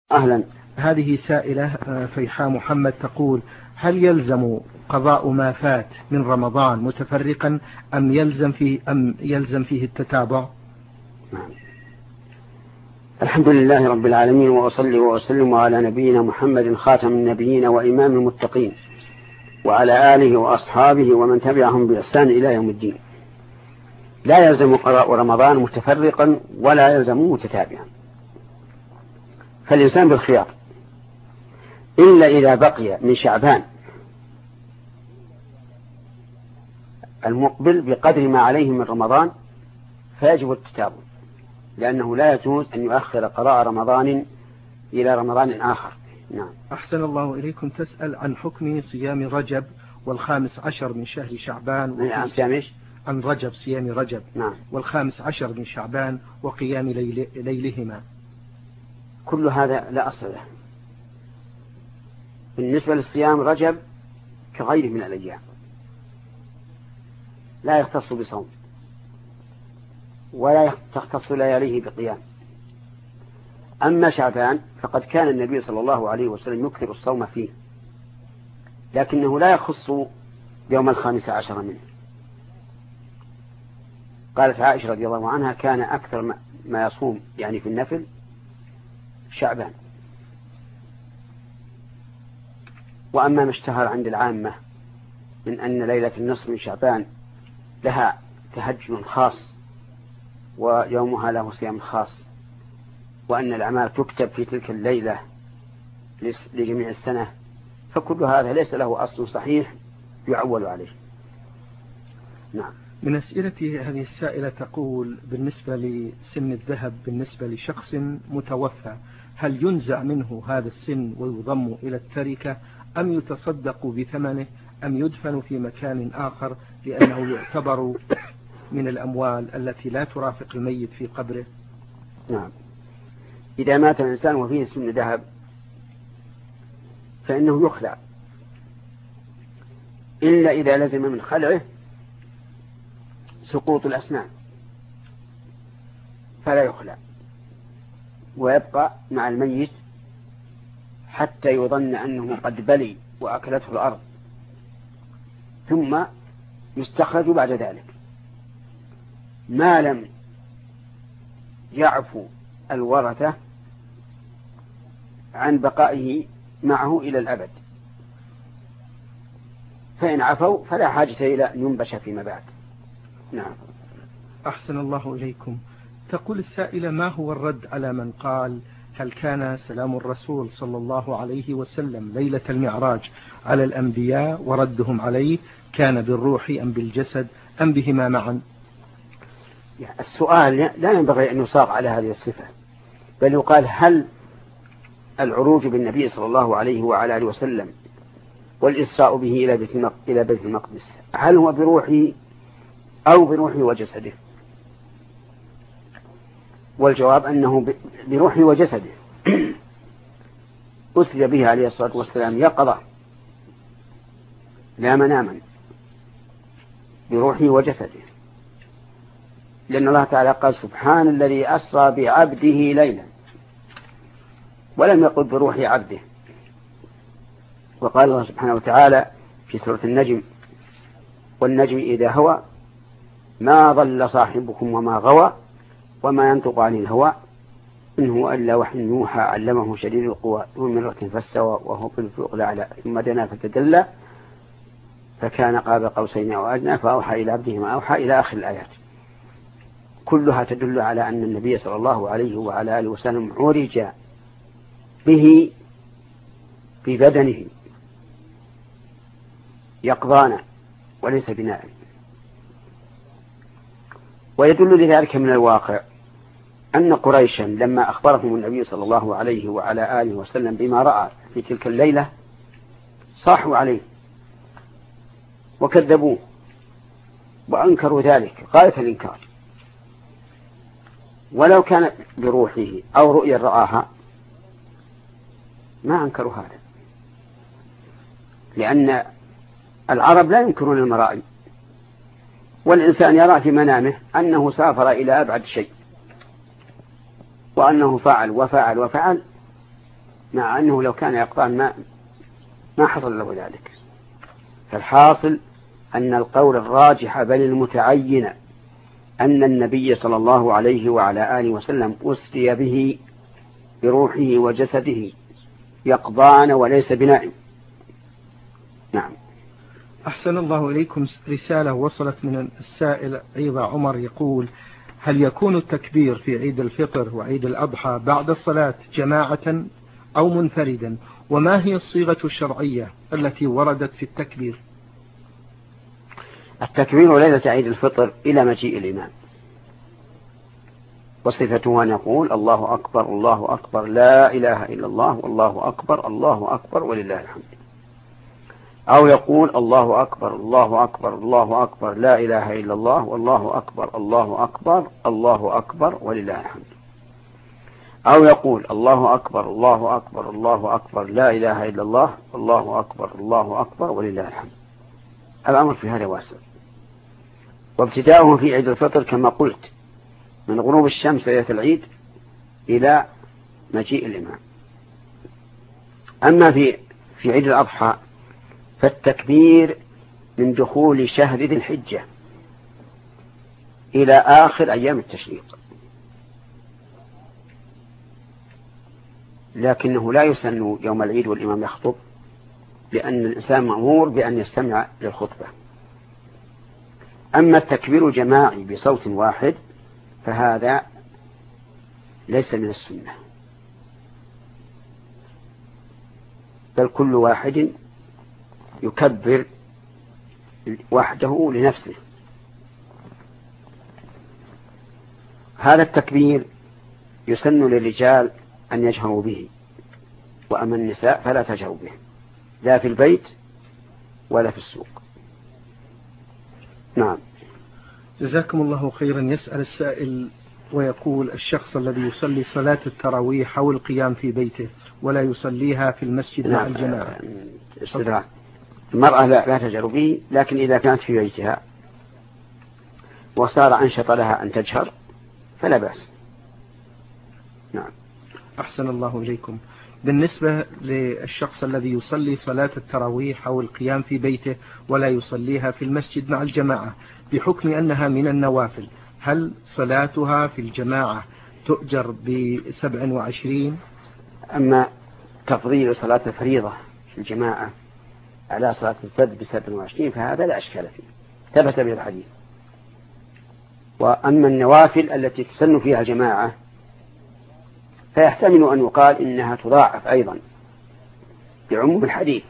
أهلا. هذه سائلة فيحاء محمد تقول: هل يلزم قضاء ما فات من رمضان متفرقا أم يلزم فيه التتابع؟ نعم. الحمد لله رب العالمين، وأصلي وأسلم على نبينا محمد خاتم النبيين وإمام المتقين، وعلى آله وأصحابه ومن تبعهم بإحسان إلى يوم الدين. لا يلزم قضاء رمضان متفرقا ولا يلزم متتابعا، فالإنسان بالخيار، إلا إذا بقي من شعبان المقبل بقدر ما عليه من رمضان فيجب التتابع، لأنه لا يجوز أن يؤخر قضاء رمضان إلى رمضان آخر. نعم. أحسن الله إليكم. تسأل عن حكم صيام رجب وال15 من شهر شعبان عن رجب، صيام رجب. نعم. وال15 من شعبان وقيام ليلهما. كل هذا لا أصل له. بالنسبة للصيام رجب كغيره من الأيام، لا يختص بصوم ولا تختص لياليه بقيام. أما شعبان فقد كان النبي صلى الله عليه وسلم يكثر الصوم فيه، لكنه لا يخص يوم 15 منه. قالت عائشة رضي الله عنها: كان أكثر ما يصوم يعني في النفل شعبان. وأما ما اشتهر عند العامة من أن ليلة النصف من شعبان لها تهجد خاص ويومها له صيام خاص، وأن الأعمال تكتب في تلك الليلة لجميع السنة، فكل هذا ليس له أصل صحيح يعول عليه. نعم. من أسئلة هذه السائلة تقول: بالنسبة لسن الذهب بالنسبة لشخص متوفى، هل ينزع منه هذا السن ويضم إلى التركة، أم يتصدق بثمنه، أم يدفن في مكان آخر لأنه يعتبر من الأموال التي لا ترافق الميت في قبره؟ نعم. إذا مات الإنسان وفيه سن ذهب فإنه يخلع، إلا إذا لزم من خلعه سقوط الأسنان فلا يخلع، ويبقى مع الميت حتى يظن أنه قد بلي وأكلته الأرض، ثم يستخرج بعد ذلك ما لم يعفو الورثة عن بقائه معه إلى الأبد. فإن عفوا فلا حاجة إلى أن ينبش فيما بعد. نعم. أحسن الله إليكم. تقول السائلة: ما هو الرد على من قال: هل كان سلام الرسول صلى الله عليه وسلم ليلة المعراج على الأنبياء وردهم عليه كان بالروح أم بالجسد أم بهما معا؟ السؤال لا ينبغي أن يصاغ على هذه الصفة، بل يقال: هل العروج بالنبي صلى الله عليه وعلى آله وسلم والإسراء به إلى بيت المقدس هل هو بروحه أو بروحه وجسده؟ والجواب أنه بروحه وجسده. أسري به عليه الصلاة والسلام يقظة لا مناما، بروحه وجسده، لأن الله تعالى قال: سبحان الذي أسرى بعبده ليلا، ولم يقل بروح عبده. وقال الله سبحانه وتعالى في سورة النجم: والنجم إذا هوى ما ضل صاحبكم وما غوى وما ينطق عن الهوى إن هو إلا وحي يوحى علمه شديد القوى ذو مرة فاستوى وهو بالأفق الأعلى ثم دنا فتدلى فكان قاب قوسين أو أدنى فأوحى إلى عبده ما أوحى إلى آخر الآيات. كلها تدل على أن النبي صلى الله عليه وعلى آله وسلم عرج به في بدنه يقظانا وليس بناء. ويدل لذلك من الواقع أن قريشا لما أخبرهم النبي صلى الله عليه وعلى آله وسلم بما رأى في تلك الليلة صاحوا عليه وكذبوه وأنكروا ذلك غاية الإنكار. ولو كان بروحه أو رؤيا رآها ما أنكروا هذا، لأن العرب لا ينكرون المرائي، والإنسان يرى في منامه أنه سافر إلى أبعد شيء وأنه فعل وفعل وفعل مع أنه لو كان يقطعن ما حصل له ذلك. فالحاصل أن القول الراجح بل المتعين أن النبي صلى الله عليه وعلى آله وسلم أسري به بروحه وجسده يقظان وليس بنائم. نعم. أحسن الله إليكم. رسالة وصلت من السائل أيضا عمر يقول: هل يكون التكبير في عيد الفطر وعيد الأضحى بعد الصلاة جماعة أو منفردا؟ وما هي الصيغة الشرعية التي وردت في التكبير؟ التكبير ليلة عيد الفطر إلى مجيء الإمام، وصفته أن يقول الله أكبر الله أكبر لا إله إلا الله والله أكبر الله أكبر ولله الحمد، أو يقول الله أكبر الله أكبر الله أكبر لا إله إلا الله والله أكبر الله أكبر الله أكبر ولله الحمد، أو يقول الله أكبر الله أكبر الله أكبر لا إله إلا الله والله أكبر الله أكبر ولله الحمد. الأمر في هذا واسع. وابتداؤه في عيد الفطر كما قلت من غروب الشمس ليلة العيد إلى مجيء الإمام. أما في عيد الأضحى فالتكبير من دخول شهر ذي الحجة إلى آخر أيام التشريق، لكنه لا يسن يوم العيد والإمام يخطب، لأن الإنسان مأمور بأن يستمع للخطبة. أما التكبير الجماعي بصوت واحد فهذا ليس من السنة، بل كل واحد يكبر وحده لنفسه. هذا التكبير يسن للرجال أن يجهروا به، وأما النساء فلا تجهروا به لا في البيت ولا في السوق. نعم. جزاكم الله خيرا. يسأل السائل ويقول: الشخص الذي يصلي صلاة التراويح أو القيام في بيته ولا يصليها في المسجد مع الجماعة. المرأة لا تجهر به، لكن إذا كانت في بيتها وصار أنشط لها أن تجهر فلا بأس. نعم. أحسن الله إليكم. بالنسبة للشخص الذي يصلي صلاة التراويح أو القيام في بيته ولا يصليها في المسجد مع الجماعة بحكم أنها من النوافل، هل صلاتها في الجماعة تؤجر ب27؟ أما تفضيل صلاة الفريضة في الجماعة على صلاة الفرد ب27 فهذا لا أشكال فيه، ثبت به الحديث. وأما النوافل التي تسن فيها الجماعة فيحتمل أن يقال إنها تضاعف أيضا بعموم الحديث،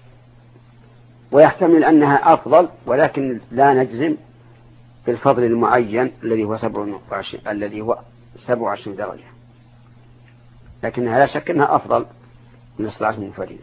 ويحتمل أنها أفضل، ولكن لا نجزم بالفضل المعين الذي هو 27 درجة، لكنها لا شك أنها أفضل من الصلاة المنفردة.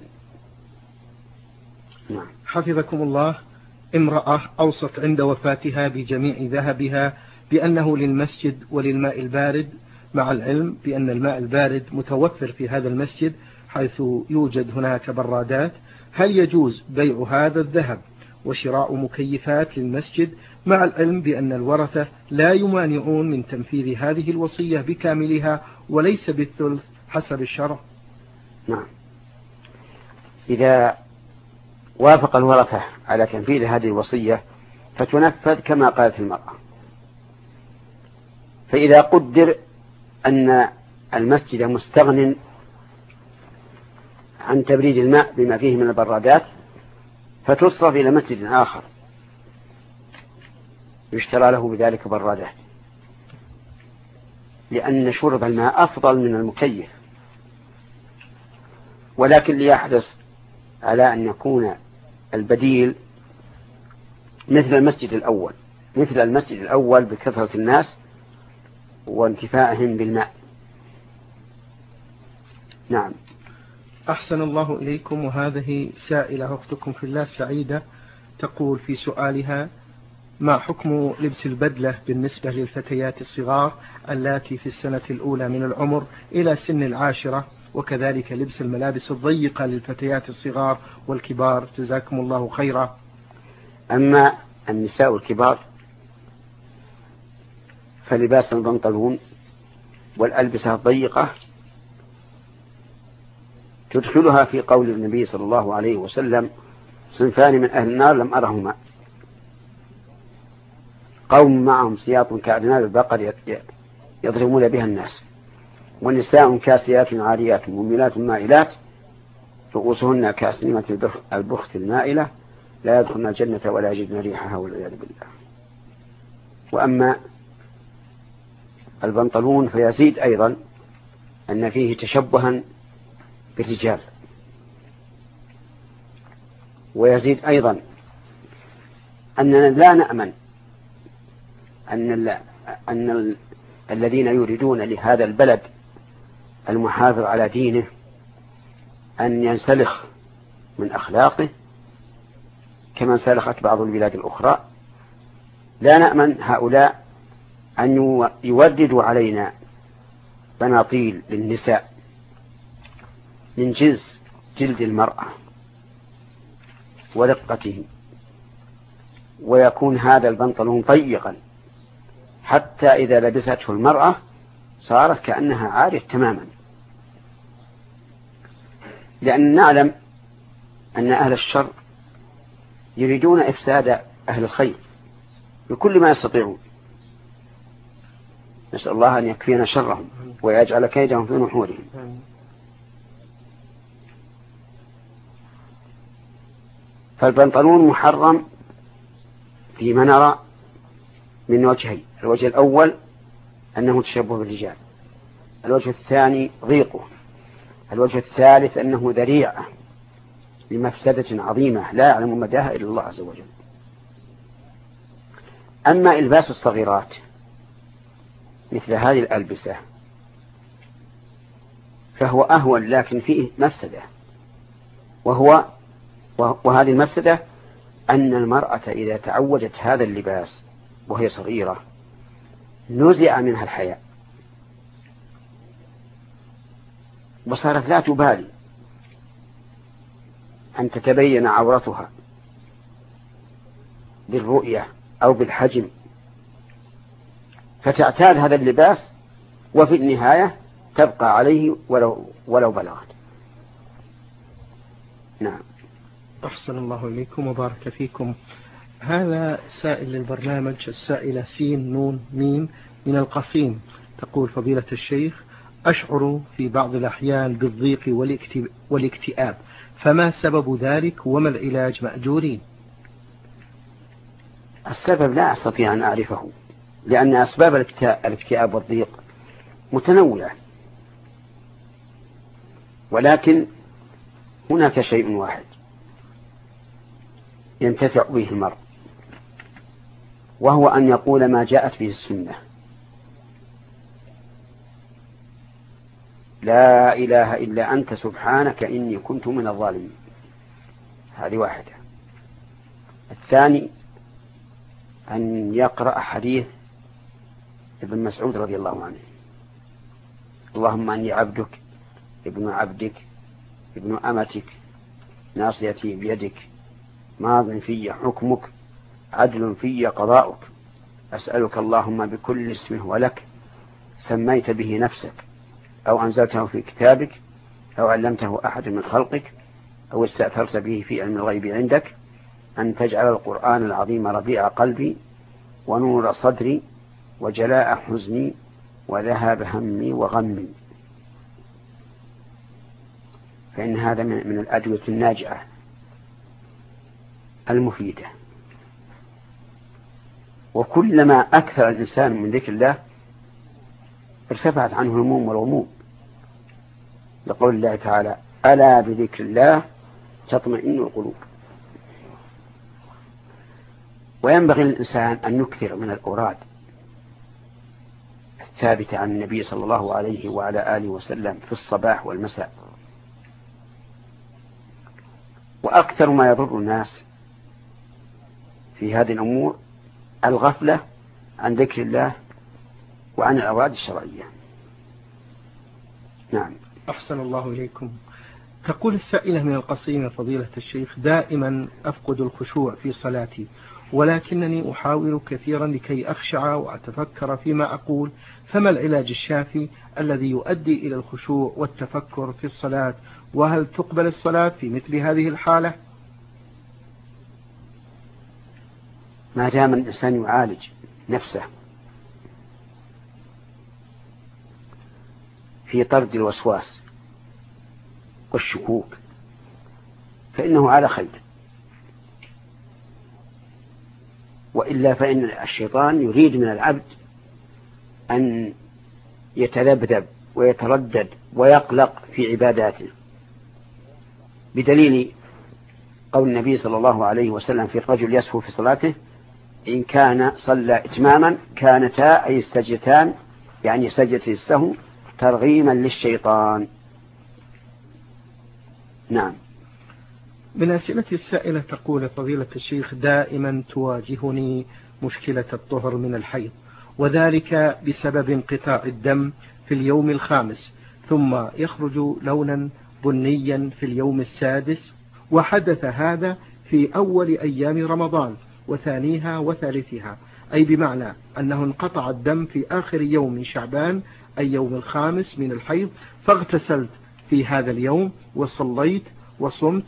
نعم. حفظكم الله. امرأة أوصت عند وفاتها بجميع ذهبها بأنه للمسجد وللماء البارد، مع العلم بأن الماء البارد متوفر في هذا المسجد حيث يوجد هناك برادات. هل يجوز بيع هذا الذهب وشراء مكيفات للمسجد، مع العلم بأن الورثة لا يمانعون من تنفيذ هذه الوصية بكاملها وليس بالثلث حسب الشرع؟ نعم. إذا وافق الورثة على تنفيذ هذه الوصية فتنفذ كما قالت المرأة. فإذا قدر أن المسجد مستغن عن تبريد الماء بما فيه من البرادات فتصرف إلى مسجد آخر يشترى له بذلك برادات، لأن شرب الماء أفضل من المكيف. ولكن ليحرص على أن يكون البديل مثل المسجد الأول بكثرة الناس وانتفاعهم بالماء. نعم. أحسن الله إليكم. وهذه سائلة أختكم في الله سعيدة تقول في سؤالها: ما حكم لبس البدلة بالنسبة للفتيات الصغار اللاتي في السنة الأولى من العمر إلى سن 10، وكذلك لبس الملابس الضيقة للفتيات الصغار والكبار؟ جزاكم الله خيرا. أما النساء الكبار فلباس البنطلون والألبسة الضيقة تدخلها في قول النبي صلى الله عليه وسلم: صنفان من أهل النار لم أرهما، قوم معهم سياط كأعناب البقر يضربون بها الناس، ونساء كاسيات عاريات مميلات مائلات رؤوسهن كأسنمة البخت المائلة لا يدخلن الجنة ولا يجدن ريحها والعياذ بالله. وأما البنطلون فيزيد أيضا أن فيه تشبها بالرجال، ويزيد أيضا أننا لا نأمن أن الذين يريدون لهذا البلد المحافظ على دينه أن ينسلخ من أخلاقه كما انسلخت بعض البلاد الأخرى. لا نأمن هؤلاء أن يوددوا علينا بناطيل للنساء من جنس جلد المرأة ورقته، ويكون هذا البنطلون ضيقا حتى إذا لبسته المرأة صارت كأنها عارية تماما، لأن نعلم أن أهل الشر يريدون إفساد أهل الخير بكل ما يستطيعون. نسأل الله أن يكفينا شرهم ويجعل كيدهم في نحورهم. فالبنطلون محرم فيما نرى من وجهين: الوجه الأول أنه تشبه بالرجال، الوجه الثاني ضيقه، الوجه الثالث أنه ذريعة لمفسدة عظيمة لا يعلم مداها إلا الله عز وجل. أما إلباس الصغيرات مثل هذه الألبسة فهو أهون، لكن فيه مفسدة، وهذه المفسدة أن المرأة إذا تعودت هذا اللباس وهي صغيرة نزع منها الحياء وصارت لا تبالي أن تتبين عورتها بالرؤية أو بالحجم، فتعتاد هذا اللباس وفي النهاية تبقى عليه ولو بلغت. نعم. أحسن الله إليكم وبارك فيكم. هذا سائل للبرنامج، السائلة سين نون ميم من القصيم، تقول: فضيلة الشيخ، أشعر في بعض الأحيان بالضيق والاكتئاب، فما سبب ذلك وما العلاج مأجورين؟ السبب لا أستطيع أن أعرفه، لأن أسباب الاكتئاب والضيق متنوعة، ولكن هناك شيء واحد ينتفع به المرء، وهو أن يقول ما جاءت به السنة: لا إله إلا أنت سبحانك إني كنت من الظالمين. هذه واحدة. الثاني أن يقرأ حديث ابن مسعود رضي الله عنه: اللهم أني عبدك ابن عبدك ابن أمتك ناصيتي بيدك ماض في حكمك عدل في قضاؤك أسألك اللهم بكل اسم هو لك سميت به نفسك أو أنزلته في كتابك أو علمته أحد من خلقك أو استأثرت به في علم الغيب عندك أن تجعل القرآن العظيم ربيع قلبي ونور صدري وجلاء حزني وذهاب همي وغمي. فإن هذا من الأدوية الناجعة المفيدة، وكلما أكثر الإنسان من ذكر الله ارتفعت عنه الهموم والغموم، لقول الله تعالى: ألا بذكر الله تطمئن القلوب. وينبغي للإنسان أن يكثر من الأوراد الثابتة عن النبي صلى الله عليه وعلى آله وسلم في الصباح والمساء. وأكثر ما يضر الناس في هذه الأمور الغفلة عن ذكر الله وعن الأوراد الشرعية. نعم. أحسن الله إليكم. تقول السائلة من القصيم: فضيلة الشيخ، دائما أفقد الخشوع في صلاتي ولكنني أحاول كثيرا لكي أخشع وأتفكر فيما أقول، فما العلاج الشافي الذي يؤدي إلى الخشوع والتفكر في الصلاة؟ وهل تقبل الصلاة في مثل هذه الحالة؟ ما دام الإنسان يعالج نفسه في طرد الوسواس والشكوك فإنه على خير، وإلا فإن الشيطان يريد من العبد أن يتذبذب ويتردد ويقلق في عباداته، بدليل قول النبي صلى الله عليه وسلم في الرجل يسهو في صلاته إن كان صلى إتماما كانتا أي السجدتان يعني سجدة السهو ترغيما للشيطان. نعم. من أسئلة السائلة تقول فضيلة الشيخ دائما تواجهني مشكلة الطهر من الحيض، وذلك بسبب انقطاع الدم في اليوم الخامس، ثم يخرج لونا بنيا في اليوم السادس، وحدث هذا في أول أيام رمضان وثانيها وثالثها، أي بمعنى أنه انقطع الدم في آخر يوم من شعبان أي يوم الخامس من الحيض، فاغتسلت في هذا اليوم وصليت وصمت،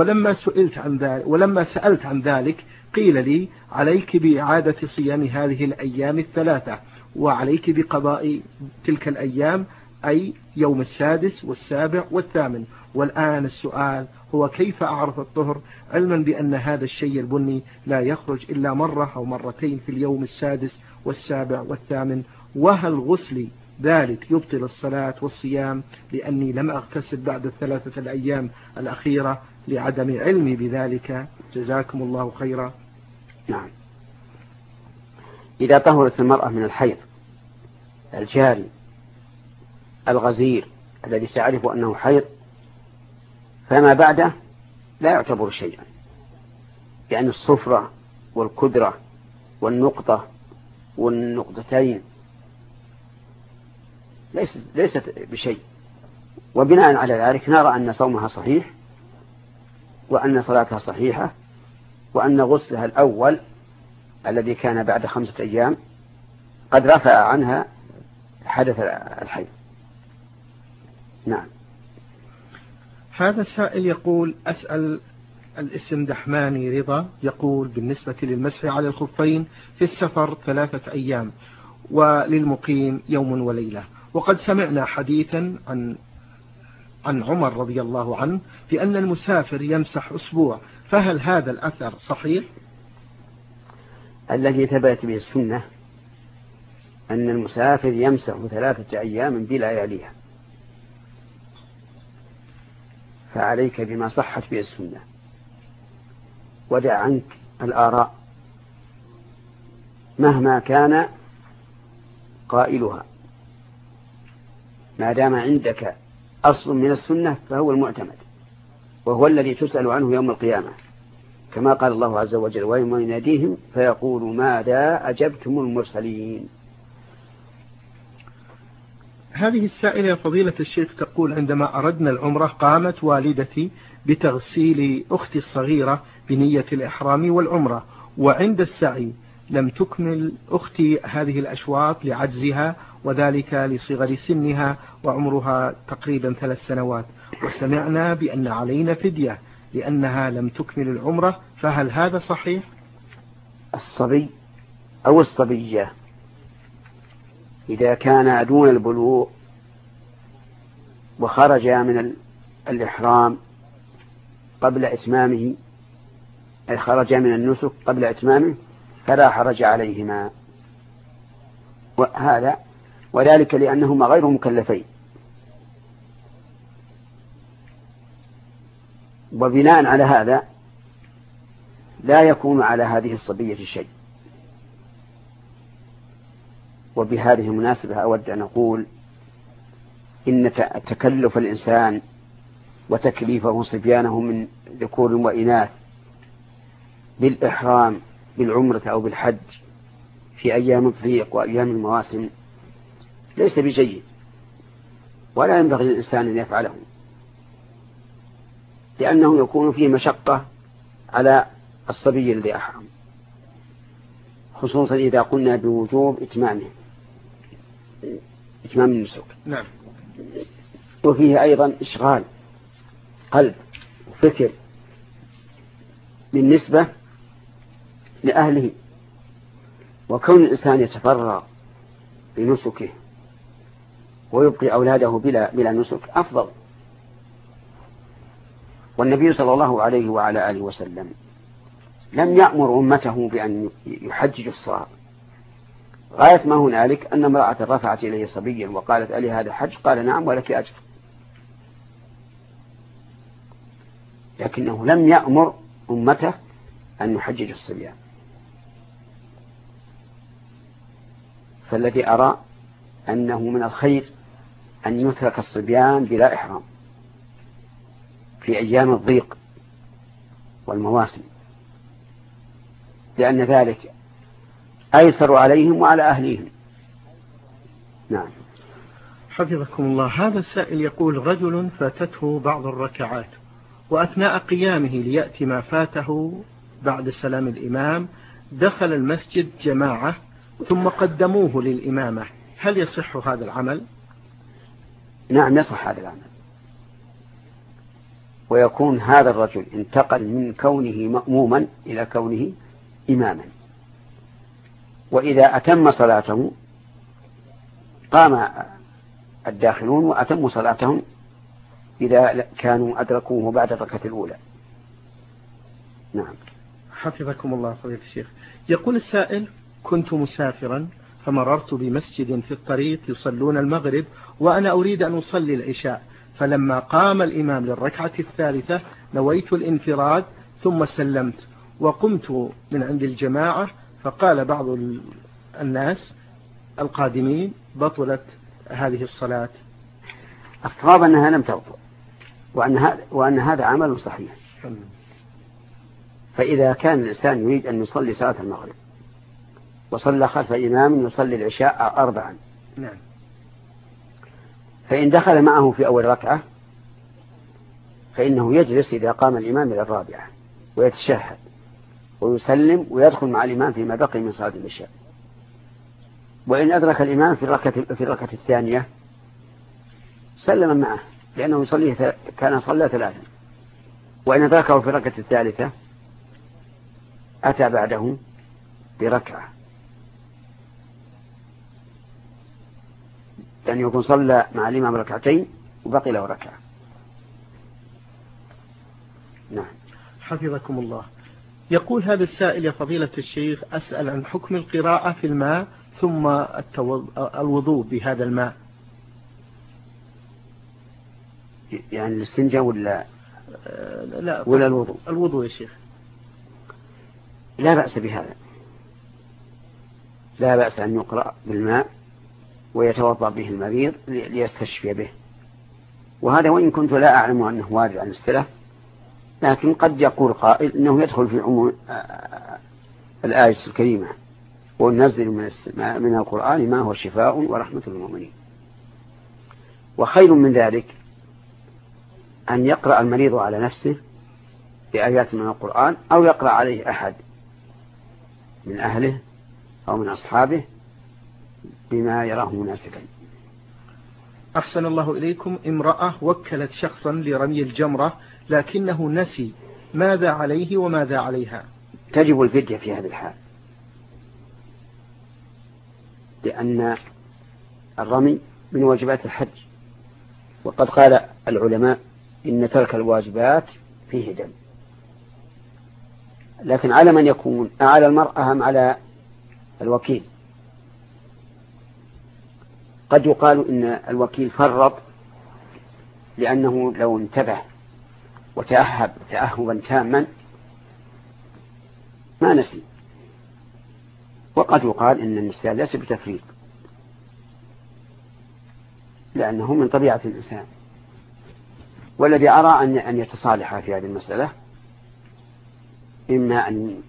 ولما سألت عن ذلك قيل لي عليك بإعادة صيام هذه الأيام الثلاثة، وعليك بقضاء تلك الأيام أي يوم السادس والسابع والثامن. والآن السؤال هو كيف أعرف الطهر، علما بأن هذا الشيء البني لا يخرج إلا مرة أو مرتين في اليوم السادس والسابع والثامن؟ وهل غسلي ذلك يبطل الصلاة والصيام لأني لم أغتسل بعد الثلاثة الأيام الأخيرة لعدم علمي بذلك؟ جزاكم الله خيرا. نعم. إذا طهرت المرأة من الحيض الجاري الغزير الذي تعرف أنه حيض فما بعده لا يعتبر شيئا، لأن الصفرة والكدرة والنقطة والنقطتين ليست بشيء، وبناء على ذلك نرى أن صومها صحيح وأن صلاتها صحيحة وأن غسلها الأول الذي كان بعد 5 أيام قد رفع عنها حدث الحيض. نعم. هذا السائل يقول أسأل الاسم دحماني رضا، يقول بالنسبة للمسح على الخفين في السفر 3 أيام وللمقيم يوم وليلة، وقد سمعنا حديثا عن عمر رضي الله عنه بأن المسافر يمسح أسبوع، فهل هذا الأثر صحيح؟ الذي ثبت به السنة أن المسافر يمسح 3 أيام بلا يليها، فعليك بما صحت به السنة ودع عنك الآراء مهما كان قائلها، ما دام عندك أصل من السنة فهو المعتمد، وهو الذي تسأل عنه يوم القيامة، كما قال الله عز وجل ويوم يناديهم فيقول ماذا أجبتم المرسلين. هذه السائلة فضيلة الشيخ تقول عندما أردنا العمرة قامت والدتي بتغسيل أختي الصغيرة بنية الإحرام والعمرة، وعند السعي لم تكمل أختي هذه الأشواط لعجزها وذلك لصغر سنها وعمرها تقريبا 3 سنوات، وسمعنا بأن علينا فدية لأنها لم تكمل العمرة، فهل هذا صحيح؟ الصبي أو الصبية إذا كان دون البلوغ وخرج من الإحرام قبل إتمامه، أي خرج من النسك قبل إتمامه، فلا حرج عليهما، وذلك لأنهما غير مكلفين. وبناء على هذا لا يكون على هذه الصبية شيء. وبهذه المناسبة أود أن أقول إن تكلف الإنسان وتكليفه صبيانه من ذكور وإناث بالإحرام بالعمرة أو بالحج في أيام الضيق وأيام المواسم ليس بجيد، ولا ينبغي للإنسان أن يفعله، لأنه يكون فيه مشقة على الصبي الذي أحرم. خصوصا إذا قلنا بوجوب إتمام النسك. نعم. وفيه أيضا إشغال قلب وفكر بالنسبة لأهله، وكون الإنسان يتفرغ بنسكه ويبقي أولاده بلا نسك أفضل. والنبي صلى الله عليه وعلى آله وسلم لم يأمر أمته بأن يحججوا الصغار، غاية ما هنالك أن امرأة رفعت إليه صبيا وقالت ألي هذا حج؟ قال نعم ولك أجر، لكنه لم يأمر أمته أن يحجج الصبيان. فالذي أرى أنه من الخير أن يترك الصبيان بلا إحرام في أيام الضيق والمواسم، لأن ذلك أيسر عليهم وعلى أهليهم. نعم. حفظكم الله. هذا السائل يقول: رجل فاتته بعض الركعات، وأثناء قيامه ليأتي ما فاته بعد سلام الإمام دخل المسجد جماعة ثم قدموه للإمامة، هل يصح هذا العمل؟ نعم يصح هذا العمل، ويكون هذا الرجل انتقل من كونه مأموما إلى كونه إماما، وإذا أتم صلاته قام الداخلون وأتموا صلاتهم إذا كانوا أدركوه بعد الركعة الأولى. نعم. حفظكم الله فضيلة الشيخ. يقول السائل: كنت مسافرا فمررت بمسجد في الطريق يصلون المغرب وأنا أريد أن أصلي العشاء، فلما قام الإمام للركعة الثالثة نويت الانفراد ثم سلمت وقمت من عند الجماعة، فقال بعض الناس القادمين: بطلت هذه الصلاة. الصواب أنها لم تبطل، وأن هذا عمل صحيح. فإذا كان الإنسان يريد أن يصلي صلاة المغرب وصلى خلف إمام يصلي العشاء 4، نعم، فإن دخل معه في أول ركعة فإنه يجلس إذا قام الإمام إلى 4 ويتشهد ويسلم ويدخل مع الإمام فيما بقي من صلاة العشاء. وإن أدرك الإمام في الركعة الثانية سلم معه لأنه يصلي كان صلى 3، وإن أدركه في الركعة الثالثة أتى بعده بركعة، يعني يكون صلى مع الإمام 2 وبقي له ركعة. نعم. حفظكم الله. يقول هذا السائل: يا فضيلة الشيخ، أسأل عن حكم القراءة في الماء ثم الوضوء بهذا الماء. يعني الاستنجاء ولا لا ولا الوضوء؟ الوضوء يا شيخ. لا بأس بهذا، لا بأس أن يقرأ بالماء ويتوضأ به المريض ليستشفي به، وهذا وإن كنت لا أعلم أنه وارد عن السلف، لكن قد يقول قائل إنه يدخل في عموم الآية الكريمة: وننزل من القرآن ما هو شفاء ورحمة للمؤمنين. وخير من ذلك أن يقرأ المريض على نفسه بآيات من القرآن، أو يقرأ عليه أحد من أهله أو من أصحابه بما يراه مناسبا. أحسن الله إليكم. امرأة وكلت شخصا لرمي الجمرة لكنه نسي، ماذا عليه وماذا عليها؟ تجب الفدية في هذه الحال، لأن الرمي من واجبات الحج، وقد قال العلماء إن ترك الواجبات فيه دم. لكن على من يكون؟ على المرأة أم على الوكيل؟ قد يقال إن الوكيل فرط لأنه لو انتبه وتأهب تأهبا تاما ما نسي، وقد يقال إن النسيان ليس بتفريط لأنه من طبيعة الإنسان. والذي أرى أن يتصالح في هذه المسألة إما أن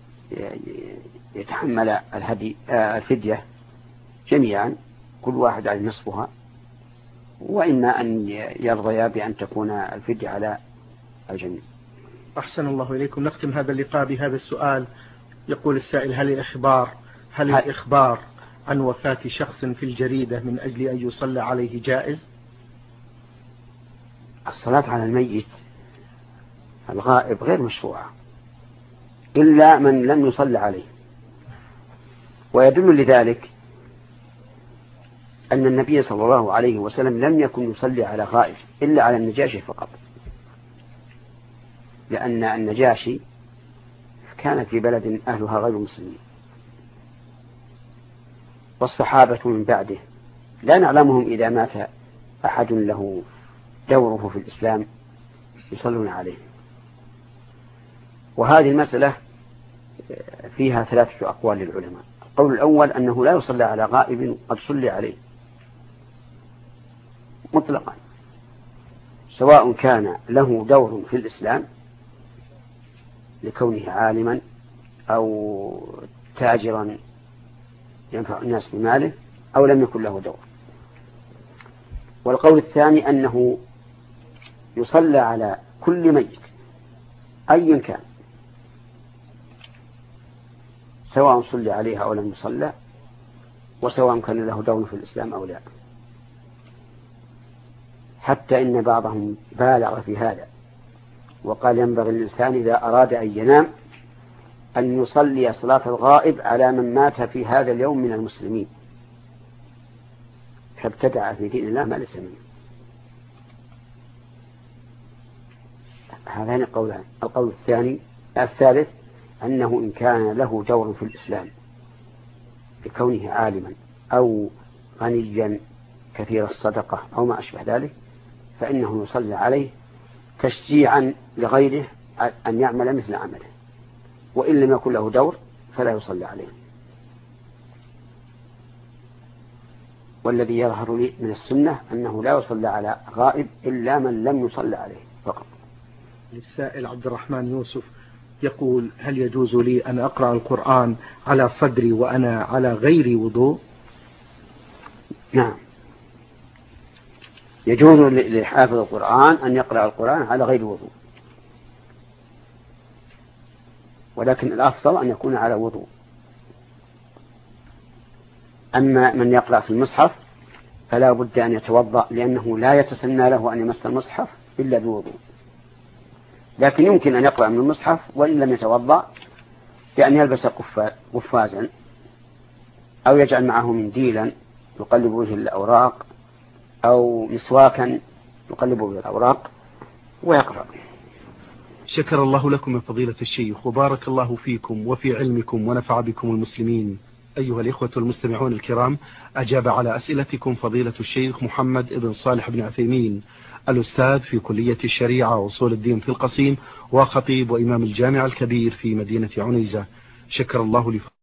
يتحمل الفدية جميعا كل واحد على نصفها، وإما أن يرضيا بأن تكون الفدية على الجميع. أحسن الله إليكم. نختم هذا اللقاء بهذا السؤال. يقول السائل: هل الإخبار هل الإخبار عن وفاة شخص في الجريدة من أجل أن يصلى عليه جائز؟ الصلاة على الميت الغائب غير مشروعة إلا من لم يصلى عليه. ويدل لذلك أن النبي صلى الله عليه وسلم لم يكن يصلي على غائب إلا على النجاشي فقط، لأن النجاشي كان في بلد أهلها غير مسلمين، والصحابة من بعده لا نعلمهم إذا مات أحد له دوره في الإسلام يصلون عليه. وهذه المسألة فيها 3 أقوال للعلماء. القول الأول أنه لا يصلى على غائب قد صلي عليه مطلقا، سواء كان له دور في الإسلام لكونه عالما أو تاجرا ينفع الناس بماله أو لم يكن له دور. والقول الثاني أنه يصلى على كل ميت أي كان، سواء صلى عليها أو لم يصلى، وسواء كان له دور في الإسلام أو لا. حتى إن بعضهم بالغ في هذا وقال ينبغي للإنسان إذا أراد أن ينام أن يصلي صلاة الغائب على من مات في هذا اليوم من المسلمين، فابتدع في دين الله ما ليس منه. هذان القولان. القول الثالث أنه إن كان له دور في الإسلام بكونه عالما أو غنيا كثير الصدقة أو ما أشبه ذلك فإنه يصلي عليه تشجيعا لغيره أن يعمل مثل عمله، وإن لم يكن له دور فلا يصلي عليه. والذي يظهر لي من السنة أنه لا يصلى على غائب إلا من لم يصلى عليه فقط. للسائل عبد الرحمن يوسف يقول: هل يجوز لي أن أقرأ القرآن على صدري وأنا على غير وضوء؟ نعم، يجوز لحافظ القرآن أن يقرأ القرآن على غير وضوء، ولكن الأفضل أن يكون على وضوء. أما من يقرأ في المصحف فلا بد أن يتوضأ، لأنه لا يتسنى له أن يمس المصحف إلا بوضوء. لكن يمكن أن يقرأ من المصحف وإن لم يتوضأ، بأن يلبس قفازا أو يجعل معه منديلا يقلب به الأوراق أو مسواكا يقلب به الأوراق ويقرأ. شكر الله لكم من فضيلة الشيخ وبارك الله فيكم وفي علمكم ونفع بكم المسلمين. أيها الإخوة المستمعون الكرام، أجاب على أسئلتكم فضيلة الشيخ محمد بن صالح بن عثيمين، الأستاذ في كلية الشريعة وأصول الدين في القصيم وخطيب وإمام الجامع الكبير في مدينة عنيزة. شكر الله